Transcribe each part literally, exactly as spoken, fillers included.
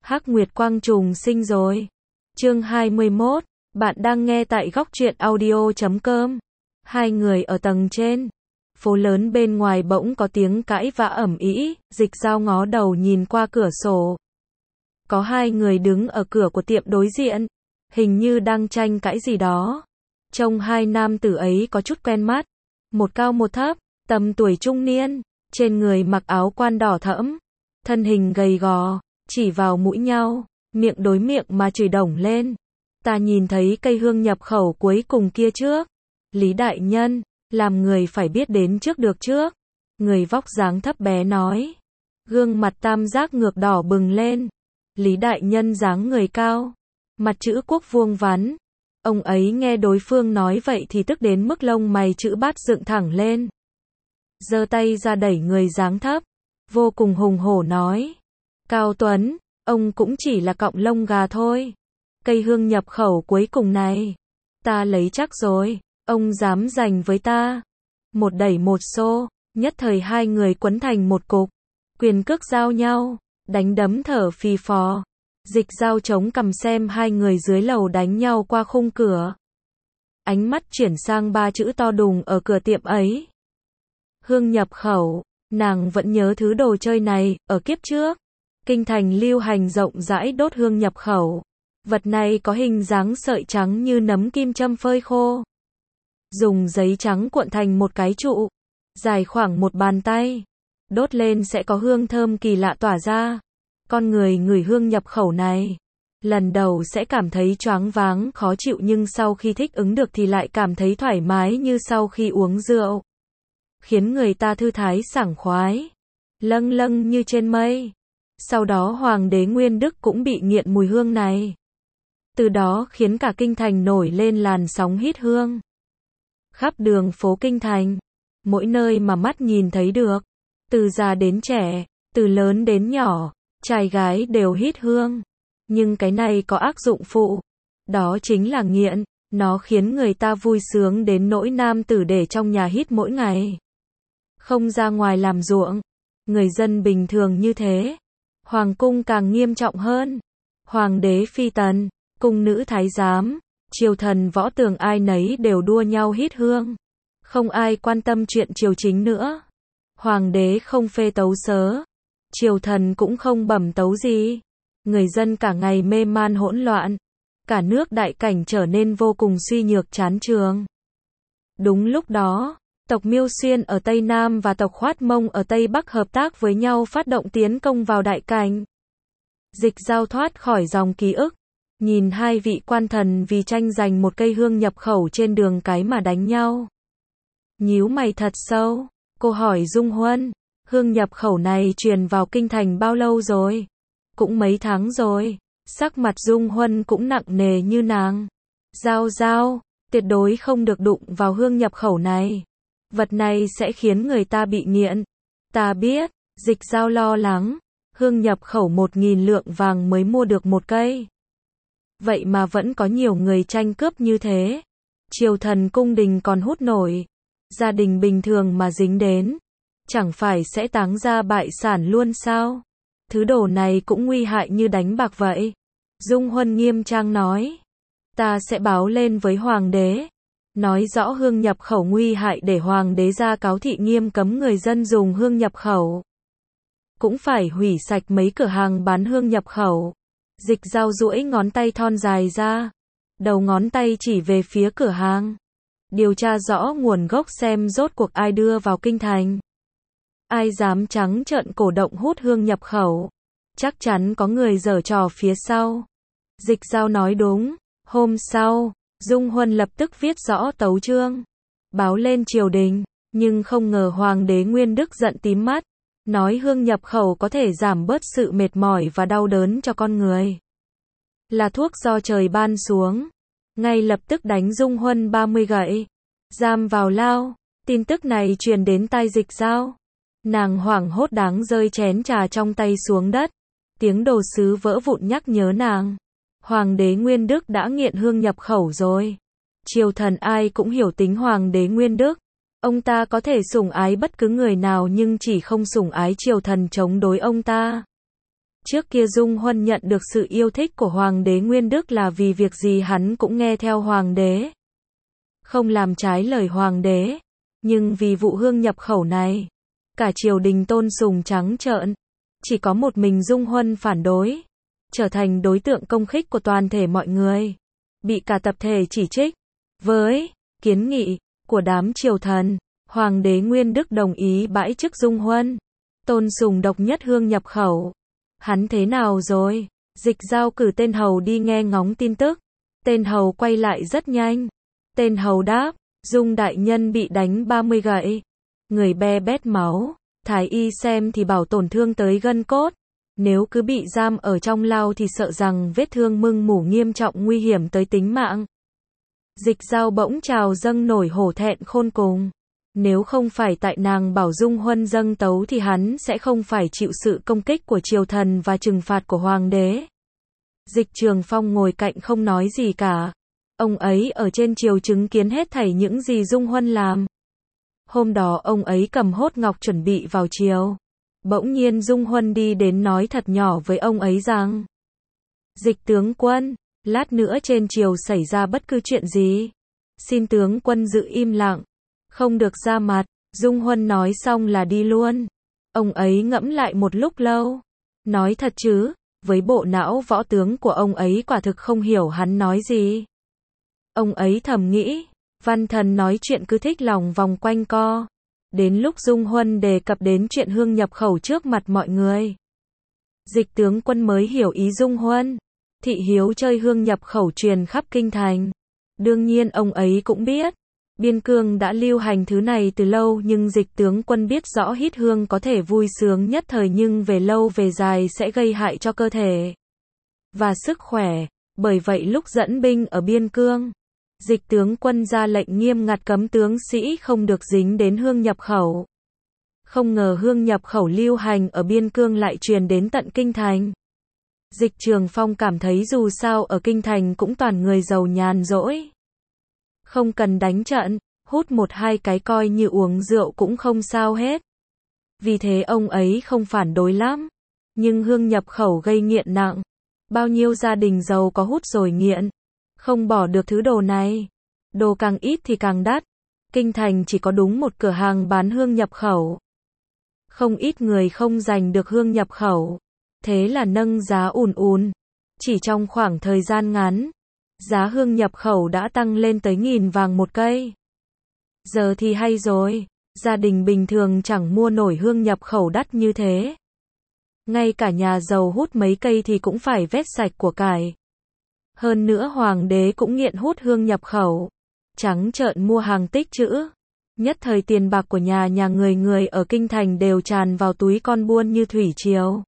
Hắc Nguyệt Quang trùng sinh rồi. Chương hai mươi mốt, bạn đang nghe tại góc truyện audio chấm com. Hai người ở tầng trên. Phố lớn bên ngoài bỗng có tiếng cãi vã ầm ĩ, Dịch Dao ngó đầu nhìn qua cửa sổ. Có hai người đứng ở cửa của tiệm đối diện, hình như đang tranh cãi gì đó. Trông hai nam tử ấy có chút quen mắt, một cao một thấp, tầm tuổi trung niên, trên người mặc áo quan đỏ thẫm, thân hình gầy gò, chỉ vào mũi nhau, miệng đối miệng mà chửi đổng lên. Ta nhìn thấy cây hương nhập khẩu cuối cùng kia trước. Lý đại nhân, làm người phải biết đến trước được trước. Người vóc dáng thấp bé nói. Gương mặt tam giác ngược đỏ bừng lên. Lý đại nhân dáng người cao, mặt chữ quốc vuông vắn. Ông ấy nghe đối phương nói vậy thì tức đến mức lông mày chữ bát dựng thẳng lên. Giơ tay ra đẩy người dáng thấp, vô cùng hùng hổ nói. Cao Tuấn, ông cũng chỉ là cọng lông gà thôi. Cây hương nhập khẩu cuối cùng này, ta lấy chắc rồi, ông dám giành với ta. Một đẩy một xô, nhất thời hai người quấn thành một cục, quyền cước giao nhau, đánh đấm thở phì phò. Dịch Dao chống cằm xem hai người dưới lầu đánh nhau qua khung cửa. Ánh mắt chuyển sang ba chữ to đùng ở cửa tiệm ấy. Hương nhập khẩu, nàng vẫn nhớ thứ đồ chơi này, ở kiếp trước. Kinh thành lưu hành rộng rãi đốt hương nhập khẩu. Vật này có hình dáng sợi trắng như nấm kim châm phơi khô. Dùng giấy trắng cuộn thành một cái trụ, dài khoảng một bàn tay. Đốt lên sẽ có hương thơm kỳ lạ tỏa ra. Con người ngửi hương nhập khẩu này, lần đầu sẽ cảm thấy choáng váng, khó chịu nhưng sau khi thích ứng được thì lại cảm thấy thoải mái như sau khi uống rượu. Khiến người ta thư thái sảng khoái, lâng lâng như trên mây. Sau đó Hoàng đế Nguyên Đức cũng bị nghiện mùi hương này. Từ đó khiến cả kinh thành nổi lên làn sóng hít hương. Khắp đường phố kinh thành, mỗi nơi mà mắt nhìn thấy được, từ già đến trẻ, từ lớn đến nhỏ, trai gái đều hít hương. Nhưng cái này có tác dụng phụ, đó chính là nghiện, nó khiến người ta vui sướng đến nỗi nam tử để trong nhà hít mỗi ngày. Không ra ngoài làm ruộng, người dân bình thường như thế. Hoàng cung càng nghiêm trọng hơn. Hoàng đế phi tần, cung nữ thái giám, triều thần võ tường ai nấy đều đua nhau hít hương. Không ai quan tâm chuyện triều chính nữa. Hoàng đế không phê tấu sớ, triều thần cũng không bẩm tấu gì. Người dân cả ngày mê man hỗn loạn. Cả nước đại cảnh trở nên vô cùng suy nhược chán chường. Đúng lúc đó, tộc Miêu Xuyên ở Tây Nam và tộc Khoát Mông ở Tây Bắc hợp tác với nhau phát động tiến công vào đại cảnh. Dịch Dao thoát khỏi dòng ký ức, nhìn hai vị quan thần vì tranh giành một cây hương nhập khẩu trên đường cái mà đánh nhau. Nhíu mày thật sâu, cô hỏi Dung Huân, hương nhập khẩu này truyền vào kinh thành bao lâu rồi? Cũng mấy tháng rồi. Sắc mặt Dung Huân cũng nặng nề như nàng. Dao Dao, tuyệt đối không được đụng vào hương nhập khẩu này. Vật này sẽ khiến người ta bị nghiện. Ta biết, Dịch Dao lo lắng. Hương nhập khẩu một nghìn lượng vàng mới mua được một cây. Vậy mà vẫn có nhiều người tranh cướp như thế. Triều thần cung đình còn hút nổi. Gia đình bình thường mà dính đến, chẳng phải sẽ táng ra bại sản luôn sao? Thứ đồ này cũng nguy hại như đánh bạc vậy. Dung Huân nghiêm trang nói. Ta sẽ báo lên với hoàng đế. Nói rõ hương nhập khẩu nguy hại để hoàng đế ra cáo thị nghiêm cấm người dân dùng hương nhập khẩu. Cũng phải hủy sạch mấy cửa hàng bán hương nhập khẩu. Dịch Dao duỗi ngón tay thon dài ra. Đầu ngón tay chỉ về phía cửa hàng. Điều tra rõ nguồn gốc xem rốt cuộc ai đưa vào kinh thành. Ai dám trắng trợn cổ động hút hương nhập khẩu. Chắc chắn có người giở trò phía sau. Dịch Dao nói đúng. Hôm sau, Dung Huân lập tức viết rõ tấu chương, báo lên triều đình, nhưng không ngờ Hoàng đế Nguyên Đức giận tím mắt, nói hương nhập khẩu có thể giảm bớt sự mệt mỏi và đau đớn cho con người. Là thuốc do trời ban xuống. Ngay lập tức đánh Dung Huân ba mươi gậy, giam vào lao. Tin tức này truyền đến tai Dịch Dao. Nàng hoảng hốt đáng rơi chén trà trong tay xuống đất. Tiếng đồ sứ vỡ vụn nhắc nhớ nàng. Hoàng đế Nguyên Đức đã nghiện hương nhập khẩu rồi. Triều thần ai cũng hiểu tính Hoàng đế Nguyên Đức. Ông ta có thể sủng ái bất cứ người nào nhưng chỉ không sủng ái triều thần chống đối ông ta. Trước kia Dung Huân nhận được sự yêu thích của Hoàng đế Nguyên Đức là vì việc gì hắn cũng nghe theo Hoàng đế. Không làm trái lời Hoàng đế. Nhưng vì vụ hương nhập khẩu này, cả triều đình tôn sùng trắng trợn. Chỉ có một mình Dung Huân phản đối. Trở thành đối tượng công khích của toàn thể mọi người. Bị cả tập thể chỉ trích. Với kiến nghị của đám triều thần, Hoàng đế Nguyên Đức đồng ý bãi chức Dung Huân. Tôn sùng độc nhất hương nhập khẩu. Hắn thế nào rồi? Dịch giao cử tên hầu đi nghe ngóng tin tức. Tên hầu quay lại rất nhanh. Tên hầu đáp, Dung đại nhân bị đánh ba mươi gậy. Người be bét máu. Thái y xem thì bảo tổn thương tới gân cốt. Nếu cứ bị giam ở trong lao thì sợ rằng vết thương mưng mủ nghiêm trọng nguy hiểm tới tính mạng. Dịch giao bỗng trào dâng nổi hổ thẹn khôn cùng. Nếu không phải tại nàng bảo Dung Huân dâng tấu thì hắn sẽ không phải chịu sự công kích của triều thần và trừng phạt của hoàng đế. Dịch Trường Phong ngồi cạnh không nói gì cả. Ông ấy ở trên triều chứng kiến hết thảy những gì Dung Huân làm. Hôm đó ông ấy cầm hốt ngọc chuẩn bị vào triều. Bỗng nhiên Dung Huân đi đến nói thật nhỏ với ông ấy rằng: Dịch tướng quân, lát nữa trên triều xảy ra bất cứ chuyện gì, xin tướng quân giữ im lặng, không được ra mặt. Dung Huân nói xong là đi luôn. Ông ấy ngẫm lại một lúc lâu. Nói thật chứ, với bộ não võ tướng của ông ấy quả thực không hiểu hắn nói gì. Ông ấy thầm nghĩ, văn thần nói chuyện cứ thích lòng vòng quanh co. Đến lúc Dung Huân đề cập đến chuyện hương nhập khẩu trước mặt mọi người, Dịch tướng quân mới hiểu ý Dung Huân. Thị hiếu chơi hương nhập khẩu truyền khắp kinh thành. Đương nhiên ông ấy cũng biết, biên cương đã lưu hành thứ này từ lâu, nhưng Dịch tướng quân biết rõ hít hương có thể vui sướng nhất thời nhưng về lâu về dài sẽ gây hại cho cơ thể và sức khỏe. Bởi vậy lúc dẫn binh ở biên cương, Dịch tướng quân ra lệnh nghiêm ngặt cấm tướng sĩ không được dính đến hương nhập khẩu. Không ngờ hương nhập khẩu lưu hành ở biên cương lại truyền đến tận kinh thành. Dịch Trường Phong cảm thấy dù sao ở kinh thành cũng toàn người giàu nhàn rỗi. Không cần đánh trận, hút một hai cái coi như uống rượu cũng không sao hết. Vì thế ông ấy không phản đối lắm. Nhưng hương nhập khẩu gây nghiện nặng. Bao nhiêu gia đình giàu có hút rồi nghiện. Không bỏ được thứ đồ này. Đồ càng ít thì càng đắt. Kinh thành chỉ có đúng một cửa hàng bán hương nhập khẩu. Không ít người không giành được hương nhập khẩu. Thế là nâng giá ùn ùn. Chỉ trong khoảng thời gian ngắn, giá hương nhập khẩu đã tăng lên tới nghìn vàng một cây. Giờ thì hay rồi, gia đình bình thường chẳng mua nổi hương nhập khẩu đắt như thế. Ngay cả nhà giàu hút mấy cây thì cũng phải vét sạch của cải. Hơn nữa hoàng đế cũng nghiện hút hương nhập khẩu. Trắng trợn mua hàng tích trữ. Nhất thời tiền bạc của nhà nhà người người ở kinh thành đều tràn vào túi con buôn như thủy triều.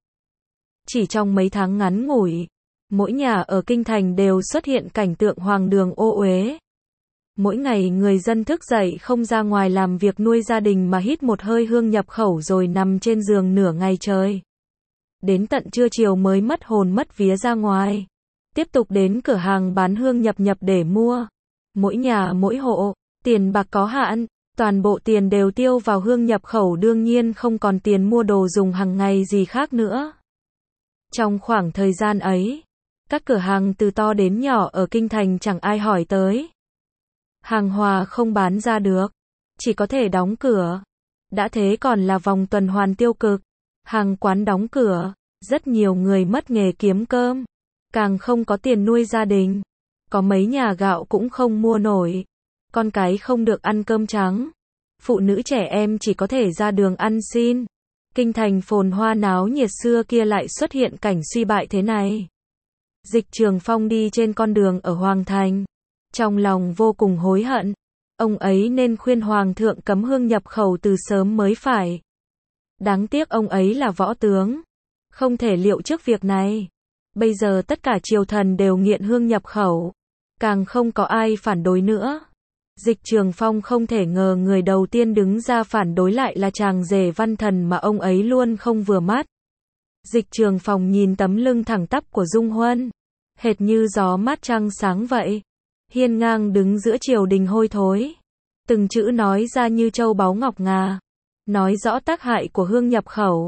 Chỉ trong mấy tháng ngắn ngủi, mỗi nhà ở kinh thành đều xuất hiện cảnh tượng hoàng đường ô uế. Mỗi ngày người dân thức dậy không ra ngoài làm việc nuôi gia đình mà hít một hơi hương nhập khẩu rồi nằm trên giường nửa ngày trời. Đến tận trưa chiều mới mất hồn mất vía ra ngoài. Tiếp tục đến cửa hàng bán hương nhập nhập để mua. Mỗi nhà mỗi hộ, tiền bạc có hạn, toàn bộ tiền đều tiêu vào hương nhập khẩu, đương nhiên không còn tiền mua đồ dùng hàng ngày gì khác nữa. Trong khoảng thời gian ấy, các cửa hàng từ to đến nhỏ ở kinh thành chẳng ai hỏi tới. Hàng hóa không bán ra được, chỉ có thể đóng cửa. Đã thế còn là vòng tuần hoàn tiêu cực. Hàng quán đóng cửa, rất nhiều người mất nghề kiếm cơm, càng không có tiền nuôi gia đình. Có mấy nhà gạo cũng không mua nổi. Con cái không được ăn cơm trắng. Phụ nữ trẻ em chỉ có thể ra đường ăn xin. Kinh thành phồn hoa náo nhiệt xưa kia lại xuất hiện cảnh suy bại thế này. Dịch Trường Phong đi trên con đường ở Hoàng Thành. Trong lòng vô cùng hối hận. Ông ấy nên khuyên Hoàng thượng cấm hương nhập khẩu từ sớm mới phải. Đáng tiếc ông ấy là võ tướng. Không thể liệu trước việc này. Bây giờ tất cả triều thần đều nghiện hương nhập khẩu. Càng không có ai phản đối nữa. Dịch Trường Phong không thể ngờ người đầu tiên đứng ra phản đối lại là chàng rể văn thần mà ông ấy luôn không vừa mắt. Dịch Trường Phong nhìn tấm lưng thẳng tắp của Dung Huân, hệt như gió mát trăng sáng vậy. Hiên ngang đứng giữa triều đình hôi thối. Từng chữ nói ra như châu báu ngọc ngà. Nói rõ tác hại của hương nhập khẩu.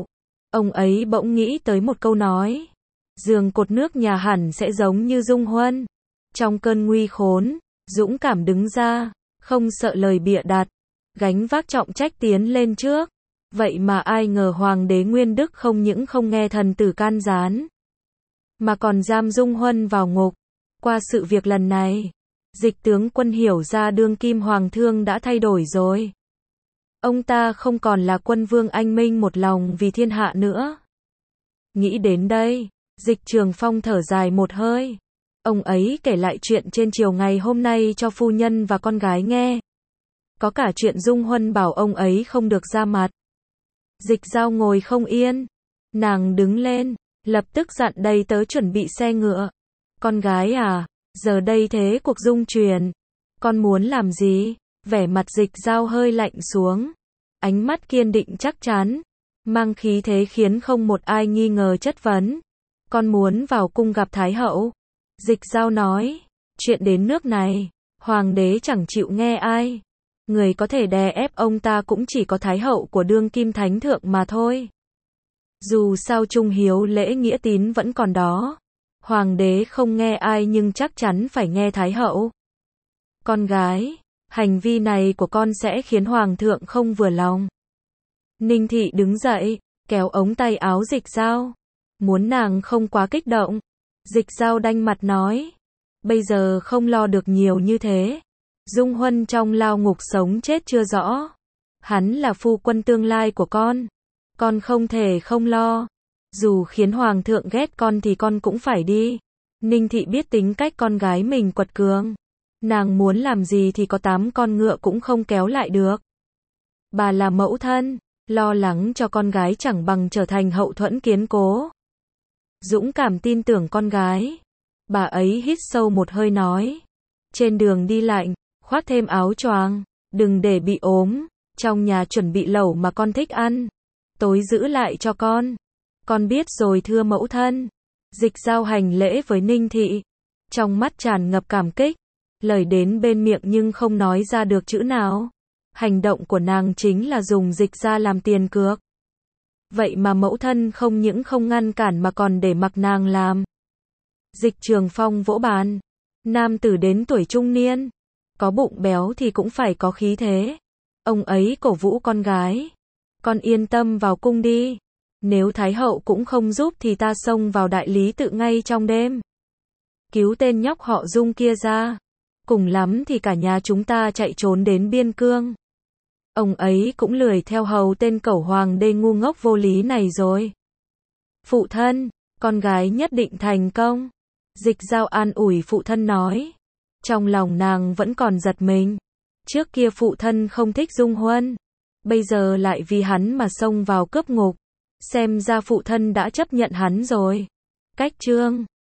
Ông ấy bỗng nghĩ tới một câu nói. Giường cột nước nhà hẳn sẽ giống như Dung Huân. Trong cơn nguy khốn, dũng cảm đứng ra, không sợ lời bịa đặt, gánh vác trọng trách tiến lên trước. Vậy mà ai ngờ Hoàng đế Nguyên Đức không những không nghe thần tử can gián, mà còn giam Dung Huân vào ngục. Qua sự việc lần này, Dịch tướng quân hiểu ra đương kim hoàng thương đã thay đổi rồi. Ông ta không còn là quân vương anh minh một lòng vì thiên hạ nữa. Nghĩ đến đây, Dịch Trường Phong thở dài một hơi. Ông ấy kể lại chuyện trên chiều ngày hôm nay cho phu nhân và con gái nghe. Có cả chuyện Dung Huân bảo ông ấy không được ra mặt. Dịch Dao ngồi không yên. Nàng đứng lên, lập tức dặn đầy tớ chuẩn bị xe ngựa. Con gái à, giờ đây thế cuộc dung chuyển. Con muốn làm gì? Vẻ mặt Dịch Dao hơi lạnh xuống. Ánh mắt kiên định chắc chắn, mang khí thế khiến không một ai nghi ngờ chất vấn. Con muốn vào cung gặp Thái hậu. Dịch Dao nói, chuyện đến nước này, hoàng đế chẳng chịu nghe ai. Người có thể đè ép ông ta cũng chỉ có Thái hậu của đương kim thánh thượng mà thôi. Dù sao trung hiếu lễ nghĩa tín vẫn còn đó. Hoàng đế không nghe ai nhưng chắc chắn phải nghe Thái hậu. Con gái, hành vi này của con sẽ khiến hoàng thượng không vừa lòng. Ninh Thị đứng dậy, kéo ống tay áo Dịch Dao, muốn nàng không quá kích động. Dịch Dao đanh mặt nói, bây giờ không lo được nhiều như thế. Dung Huân trong lao ngục sống chết chưa rõ. Hắn là phu quân tương lai của con. Con không thể không lo. Dù khiến hoàng thượng ghét con thì con cũng phải đi. Ninh Thị biết tính cách con gái mình quật cường. Nàng muốn làm gì thì có tám con ngựa cũng không kéo lại được. Bà là mẫu thân, lo lắng cho con gái chẳng bằng trở thành hậu thuẫn kiên cố. Dũng cảm tin tưởng con gái. Bà ấy hít sâu một hơi nói. Trên đường đi lạnh, khoác thêm áo choàng, đừng để bị ốm. Trong nhà chuẩn bị lẩu mà con thích ăn. Tối giữ lại cho con. Con biết rồi thưa mẫu thân. Dịch Dao hành lễ với Ninh Thị. Trong mắt tràn ngập cảm kích. Lời đến bên miệng nhưng không nói ra được chữ nào. Hành động của nàng chính là dùng dịch ra làm tiền cược. Vậy mà mẫu thân không những không ngăn cản mà còn để mặc nàng làm. Dịch Trường Phong vỗ bàn. Nam tử đến tuổi trung niên. Có bụng béo thì cũng phải có khí thế. Ông ấy cổ vũ con gái. Con yên tâm vào cung đi. Nếu Thái hậu cũng không giúp thì ta xông vào đại lý tự ngay trong đêm. Cứu tên nhóc họ Dung kia ra. Cùng lắm thì cả nhà chúng ta chạy trốn đến biên cương. Ông ấy cũng lười theo hầu tên cẩu hoàng đê ngu ngốc vô lý này rồi. Phụ thân, con gái nhất định thành công. Dịch Dao an ủi phụ thân nói. Trong lòng nàng vẫn còn giật mình. Trước kia phụ thân không thích Dung Huân. Bây giờ lại vì hắn mà xông vào cướp ngục. Xem ra phụ thân đã chấp nhận hắn rồi. Cách chương